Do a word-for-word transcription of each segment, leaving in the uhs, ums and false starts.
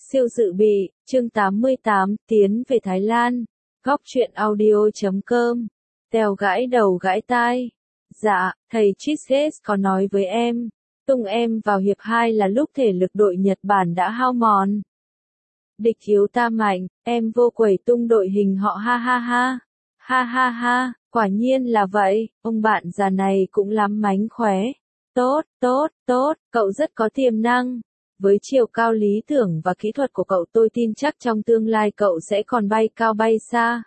Siêu dự bị, chương tám mươi tám, tiến về Thái Lan. Góc truyện audio chấm com. Tèo gãi đầu gãi tai. Dạ, thầy Chizes có nói với em. Tung em vào hiệp hai là lúc thể lực đội Nhật Bản đã hao mòn. Địch yếu ta mạnh, em vô quẩy tung đội hình họ ha ha ha. Ha ha ha, quả nhiên là vậy, ông bạn già này cũng lắm mánh khóe. Tốt, tốt, tốt, cậu rất có tiềm năng. Với chiều cao lý tưởng và kỹ thuật của cậu tôi tin chắc trong tương lai cậu sẽ còn bay cao bay xa.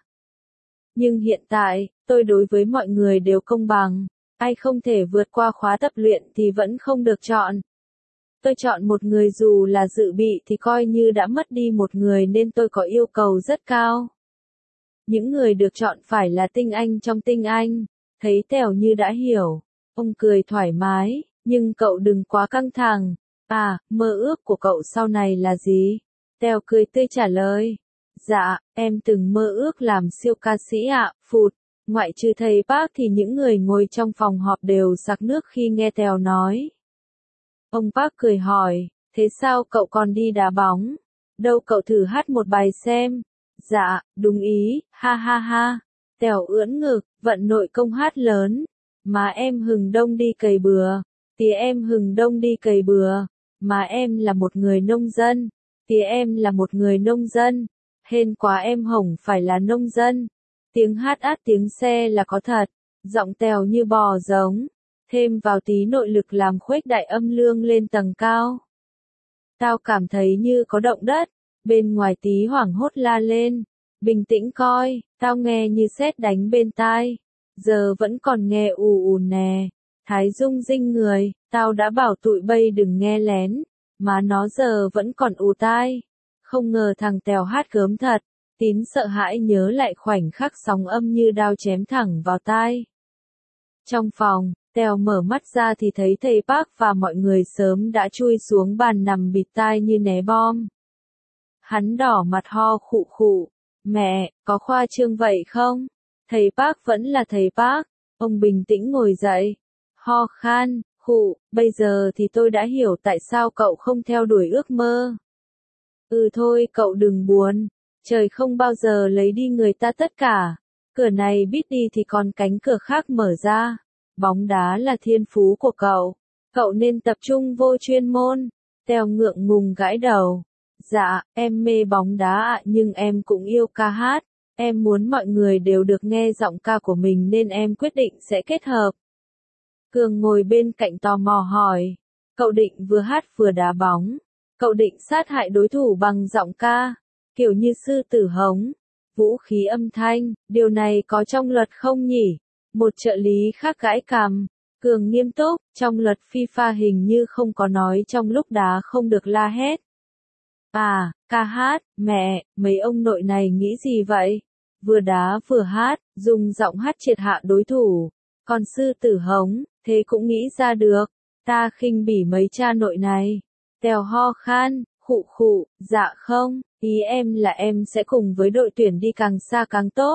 Nhưng hiện tại, tôi đối với mọi người đều công bằng. Ai không thể vượt qua khóa tập luyện thì vẫn không được chọn. Tôi chọn một người dù là dự bị thì coi như đã mất đi một người nên tôi có yêu cầu rất cao. Những người được chọn phải là tinh anh trong tinh anh. Thấy Tèo như đã hiểu. Ông cười thoải mái, nhưng cậu đừng quá căng thẳng. À, mơ ước của cậu sau này là gì? Tèo cười tươi trả lời. Dạ, em từng mơ ước làm siêu ca sĩ ạ, phụt. Ngoại trừ thầy Park thì những người ngồi trong phòng họp đều sặc nước khi nghe Tèo nói. Ông Park cười hỏi, thế sao cậu còn đi đá bóng? Đâu cậu thử hát một bài xem. Dạ, đúng ý, ha ha ha. Tèo ưỡn ngực, vận nội công hát lớn. Mà em hừng đông đi cày bừa. Thì em hừng đông đi cày bừa. Mà em là một người nông dân. Thì em là một người nông dân. Hên quá em hổng phải là nông dân. Tiếng hát át tiếng xe là có thật. Giọng Tèo như bò giống. Thêm vào tí nội lực làm khuếch đại âm lương lên tầng cao. Tao cảm thấy như có động đất. Bên ngoài tí hoảng hốt la lên. Bình tĩnh coi, tao nghe như sét đánh bên tai. Giờ vẫn còn nghe ù ù nè. Thái Dung rinh người, tao đã bảo tụi bay đừng nghe lén. Mà nó giờ vẫn còn ù tai. Không ngờ thằng Tèo hát gớm thật. Tín sợ hãi nhớ lại khoảnh khắc sóng âm như đao chém thẳng vào tai. Trong phòng, Tèo mở mắt ra thì thấy thầy Park và mọi người sớm đã chui xuống bàn nằm bịt tai như né bom. Hắn đỏ mặt ho khụ khụ. Mẹ, có khoa trương vậy không? Thầy Park vẫn là thầy Park. Ông bình tĩnh ngồi dậy. Ho khan, khụ, bây giờ thì tôi đã hiểu tại sao cậu không theo đuổi ước mơ. Ừ thôi cậu đừng buồn. Trời không bao giờ lấy đi người ta tất cả. Cửa này biết đi thì còn cánh cửa khác mở ra. Bóng đá là thiên phú của cậu. Cậu nên tập trung vô chuyên môn. Tèo ngượng ngùng gãi đầu. Dạ, em mê bóng đá ạ nhưng em cũng yêu ca hát. Em muốn mọi người đều được nghe giọng ca của mình nên em quyết định sẽ kết hợp. Cường ngồi bên cạnh tò mò hỏi. Cậu định vừa hát vừa đá bóng. Cậu định sát hại đối thủ bằng giọng ca. Kiểu như sư tử hống. Vũ khí âm thanh. Điều này có trong luật không nhỉ? Một trợ lý khác gãi cằm. Cường nghiêm túc. Trong luật FIFA hình như không có nói trong lúc đá không được la hét. À, ca hát, mẹ, mấy ông nội này nghĩ gì vậy? Vừa đá vừa hát, dùng giọng hát triệt hạ đối thủ. Còn sư tử hống, thế cũng nghĩ ra được. Ta khinh bỉ mấy cha nội này. Tèo ho khan, khụ khụ, dạ không, ý em là em sẽ cùng với đội tuyển đi càng xa càng tốt.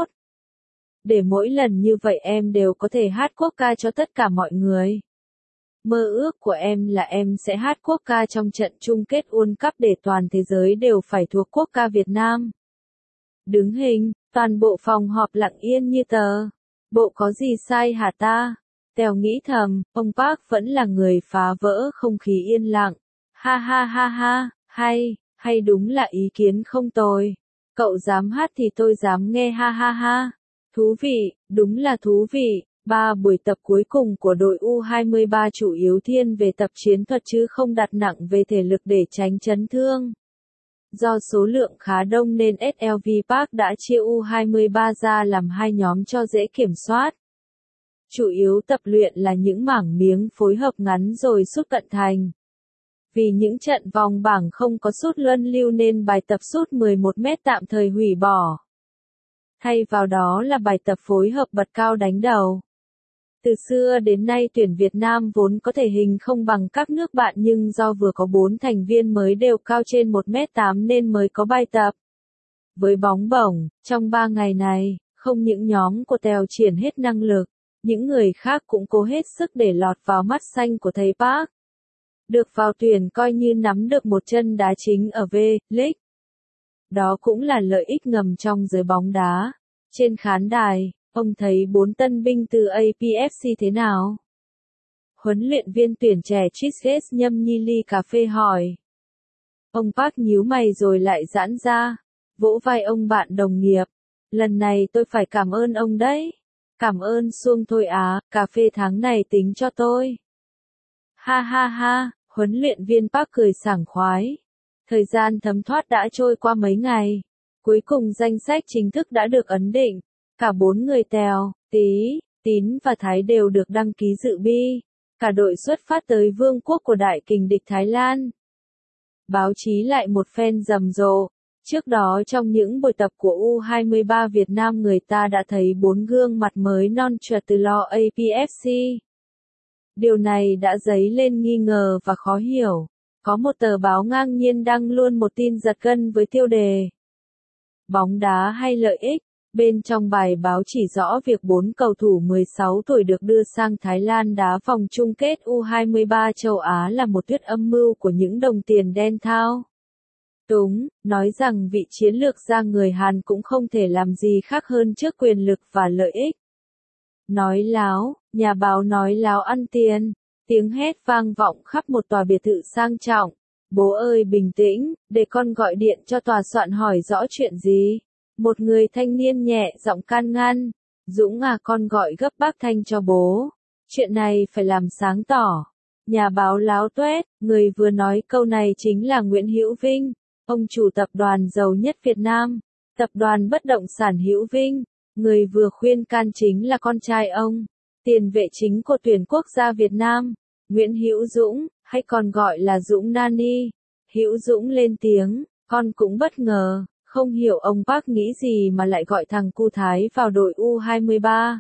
Để mỗi lần như vậy em đều có thể hát quốc ca cho tất cả mọi người. Mơ ước của em là em sẽ hát quốc ca trong trận chung kết World Cup để toàn thế giới đều phải thuộc quốc ca Việt Nam. Đứng hình, toàn bộ phòng họp lặng yên như tờ. Bộ có gì sai hả ta? Tèo nghĩ thầm, ông Park vẫn là người phá vỡ không khí yên lặng. Ha ha ha ha, hay, hay đúng là ý kiến không tồi. Cậu dám hát thì tôi dám nghe ha ha ha. Thú vị, đúng là thú vị. Ba buổi tập cuối cùng của đội U hai ba chủ yếu thiên về tập chiến thuật chứ không đặt nặng về thể lực để tránh chấn thương. Do số lượng khá đông nên ét lờ vê Park đã chia U hai ba ra làm hai nhóm cho dễ kiểm soát. Chủ yếu tập luyện là những mảng miếng phối hợp ngắn rồi sút cận thành. Vì những trận vòng bảng không có sút luân lưu nên bài tập sút mười một mét tạm thời hủy bỏ. Thay vào đó là bài tập phối hợp bật cao đánh đầu. Từ xưa đến nay tuyển Việt Nam vốn có thể hình không bằng các nước bạn nhưng do vừa có bốn thành viên mới đều cao trên một mét tám nên mới có bài tập. Với bóng bổng, trong ba ngày này, không những nhóm của Tèo triển hết năng lực, những người khác cũng cố hết sức để lọt vào mắt xanh của thầy Park. Được vào tuyển coi như nắm được một chân đá chính ở V-League. Đó cũng là lợi ích ngầm trong giới bóng đá. Trên khán đài, ông thấy bốn tân binh từ a pê ép xê thế nào? Huấn luyện viên tuyển trẻ Chris nhâm nhi ly cà phê hỏi. Ông Park nhíu mày rồi lại giãn ra, vỗ vai ông bạn đồng nghiệp. Lần này tôi phải cảm ơn ông đấy. Cảm ơn Xuông thôi á, cà phê tháng này tính cho tôi. Ha ha ha, huấn luyện viên Park cười sảng khoái. Thời gian thấm thoát đã trôi qua mấy ngày. Cuối cùng danh sách chính thức đã được ấn định. Cả bốn người Tèo, Tý, Tín và Thái đều được đăng ký dự bi. Cả đội xuất phát tới vương quốc của đại kình địch Thái Lan. Báo chí lại một phen rầm rộ. Trước đó trong những buổi tập của U hai mươi ba Việt Nam người ta đã thấy bốn gương mặt mới non trẻ từ lo a pê ép xê. Điều này đã dấy lên nghi ngờ và khó hiểu. Có một tờ báo ngang nhiên đăng luôn một tin giật gân với tiêu đề Bóng đá hay lợi ích. Bên trong bài báo chỉ rõ việc bốn cầu thủ mười sáu tuổi được đưa sang Thái Lan đá vòng chung kết U hai mươi ba châu Á là một thuyết âm mưu của những đồng tiền đen thao túng, nói rằng vị chiến lược gia người Hàn cũng không thể làm gì khác hơn trước quyền lực và lợi ích. Nói láo, nhà báo nói láo ăn tiền, tiếng hét vang vọng khắp một tòa biệt thự sang trọng. Bố ơi bình tĩnh, để con gọi điện cho tòa soạn hỏi rõ chuyện gì. Một người thanh niên nhẹ giọng can ngăn. Dũng à, con gọi gấp bác Thanh cho bố. Chuyện này phải làm sáng tỏ. Nhà báo láo tuét, người vừa nói câu này chính là Nguyễn Hữu Vinh, ông chủ tập đoàn giàu nhất Việt Nam, tập đoàn bất động sản Hữu Vinh. Người vừa khuyên can chính là con trai ông, tiền vệ chính của tuyển quốc gia Việt Nam, Nguyễn Hữu Dũng, hay còn gọi là Dũng Nani. Hữu Dũng lên tiếng, con cũng bất ngờ. Không hiểu ông Park nghĩ gì mà lại gọi thằng cu Thái vào đội U hai mươi ba.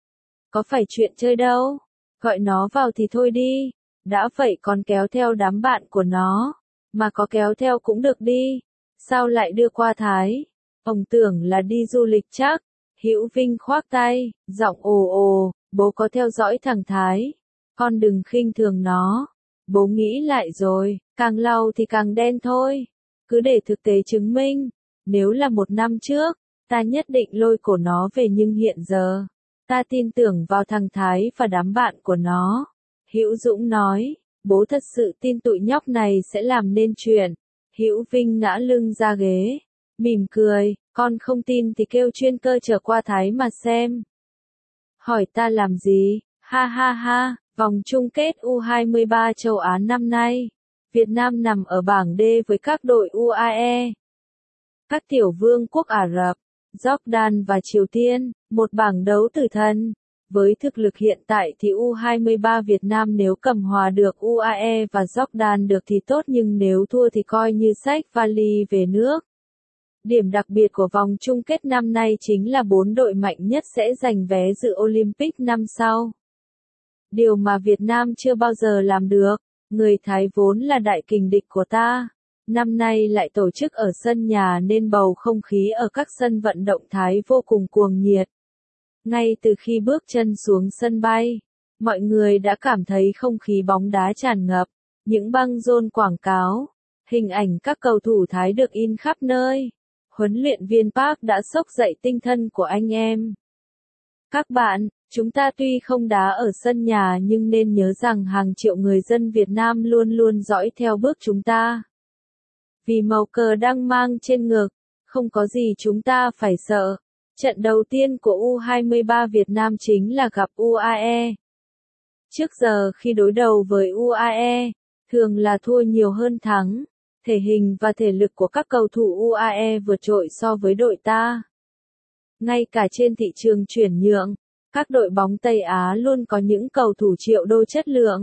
Có phải chuyện chơi đâu. Gọi nó vào thì thôi đi. Đã vậy còn kéo theo đám bạn của nó. Mà có kéo theo cũng được đi. Sao lại đưa qua Thái? Ông tưởng là đi du lịch chắc. Hữu Vinh khoác tay, giọng ồ ồ, bố có theo dõi thằng Thái. Con đừng khinh thường nó. Bố nghĩ lại rồi, càng lau thì càng đen thôi. Cứ để thực tế chứng minh. Nếu là một năm trước, ta nhất định lôi cổ nó về nhưng hiện giờ, ta tin tưởng vào thằng Thái và đám bạn của nó. Hữu Dũng nói, bố thật sự tin tụi nhóc này sẽ làm nên chuyện. Hữu Vinh ngã lưng ra ghế, mỉm cười, con không tin thì kêu chuyên cơ trở qua Thái mà xem. Hỏi ta làm gì, ha ha ha, vòng chung kết U hai mươi ba châu Á năm nay, Việt Nam nằm ở bảng D với các đội u a e. Các tiểu vương quốc Ả Rập, Jordan và Triều Tiên, một bảng đấu tử thần. Với thực lực hiện tại thì U hai mươi ba Việt Nam nếu cầm hòa được u a e và Jordan được thì tốt nhưng nếu thua thì coi như xách vali về nước. Điểm đặc biệt của vòng chung kết năm nay chính là bốn đội mạnh nhất sẽ giành vé dự Olympic năm sau. Điều mà Việt Nam chưa bao giờ làm được, người Thái vốn là đại kình địch của ta. Năm nay lại tổ chức ở sân nhà nên bầu không khí ở các sân vận động Thái vô cùng cuồng nhiệt. Ngay từ khi bước chân xuống sân bay, mọi người đã cảm thấy không khí bóng đá tràn ngập, những băng rôn quảng cáo, hình ảnh các cầu thủ Thái được in khắp nơi. Huấn luyện viên Park đã xốc dậy tinh thần của anh em. Các bạn, chúng ta tuy không đá ở sân nhà nhưng nên nhớ rằng hàng triệu người dân Việt Nam luôn luôn dõi theo bước chúng ta. Vì màu cờ đang mang trên ngực, không có gì chúng ta phải sợ. Trận đầu tiên của U hai mươi ba Việt Nam chính là gặp u a e. Trước giờ khi đối đầu với u a e, thường là thua nhiều hơn thắng. Thể hình và thể lực của các cầu thủ u a e vượt trội so với đội ta. Ngay cả trên thị trường chuyển nhượng, các đội bóng Tây Á luôn có những cầu thủ triệu đô chất lượng.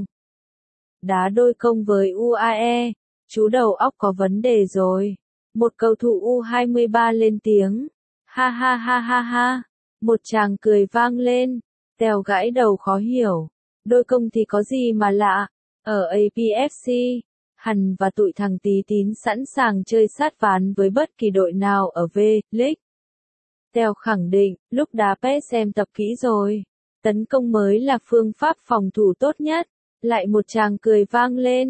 Đá đôi công với u a e, chú đầu óc có vấn đề rồi. Một cầu thủ U hai mươi ba lên tiếng. Ha ha ha ha ha. Một tràng cười vang lên. Tèo gãi đầu khó hiểu. Đôi công thì có gì mà lạ. Ở a pê ép xê, Hàn và tụi thằng Tí Tín sẵn sàng chơi sát ván với bất kỳ đội nào ở V-League. Tèo khẳng định, lúc đá pê ét em tập kỹ rồi. Tấn công mới là phương pháp phòng thủ tốt nhất. Lại một tràng cười vang lên.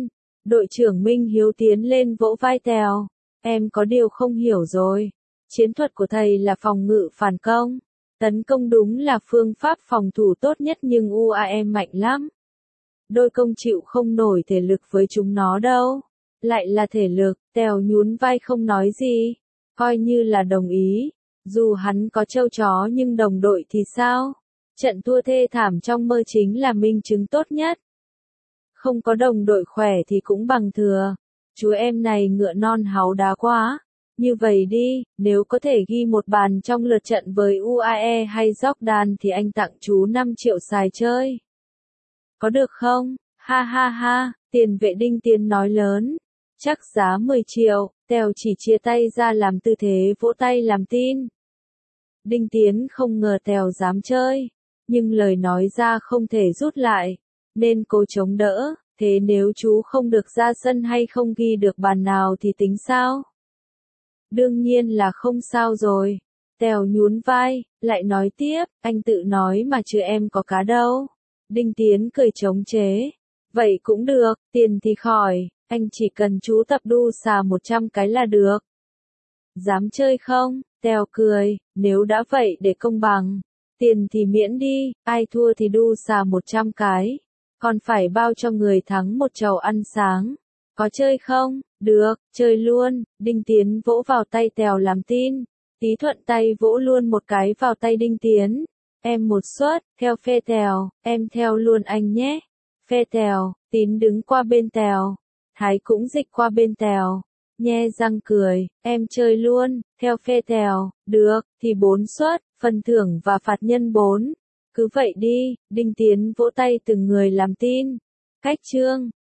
Đội trưởng Minh Hiếu tiến lên vỗ vai Tèo. Em có điều không hiểu rồi. Chiến thuật của thầy là phòng ngự phản công. Tấn công đúng là phương pháp phòng thủ tốt nhất nhưng u a e mạnh lắm. Đôi công chịu không nổi thể lực với chúng nó đâu. Lại là thể lực, Tèo nhún vai không nói gì. Coi như là đồng ý. Dù hắn có trâu chó nhưng đồng đội thì sao? Trận thua thê thảm trong mơ chính là minh chứng tốt nhất. Không có đồng đội khỏe thì cũng bằng thừa. Chú em này ngựa non háu đá quá. Như vậy đi, nếu có thể ghi một bàn trong lượt trận với u a e hay Jordan thì anh tặng chú năm triệu xài chơi. Có được không? Ha ha ha, tiền vệ Đinh Tiến nói lớn. Chắc giá mười triệu, Tèo chỉ chia tay ra làm tư thế vỗ tay làm tin. Đinh Tiến không ngờ Tèo dám chơi, nhưng lời nói ra không thể rút lại, nên cố chống đỡ. Thế nếu chú không được ra sân hay không ghi được bàn nào thì tính sao? Đương nhiên là không sao rồi. Tèo nhún vai, lại nói tiếp, anh tự nói mà chứ em có cá đâu. Đinh Tiến cười chống chế. Vậy cũng được, tiền thì khỏi, anh chỉ cần chú tập đu xà một trăm cái là được. Dám chơi không? Tèo cười, nếu đã vậy để công bằng. Tiền thì miễn đi, ai thua thì đu xà một trăm cái. Còn phải bao cho người thắng một chầu ăn sáng. Có chơi không? Được, chơi luôn. Đinh Tiến vỗ vào tay Tèo làm tin. Tí thuận tay vỗ luôn một cái vào tay Đinh Tiến. Em một suất, theo phe Tèo, em theo luôn anh nhé. Phe Tèo, Tín đứng qua bên Tèo. Thái cũng dịch qua bên Tèo. Nhe răng cười, em chơi luôn, theo phe Tèo, được, thì bốn suất, phần thưởng và phạt nhân bốn. Cứ vậy đi, Đinh Tiến vỗ tay từng người làm tin. Cách chương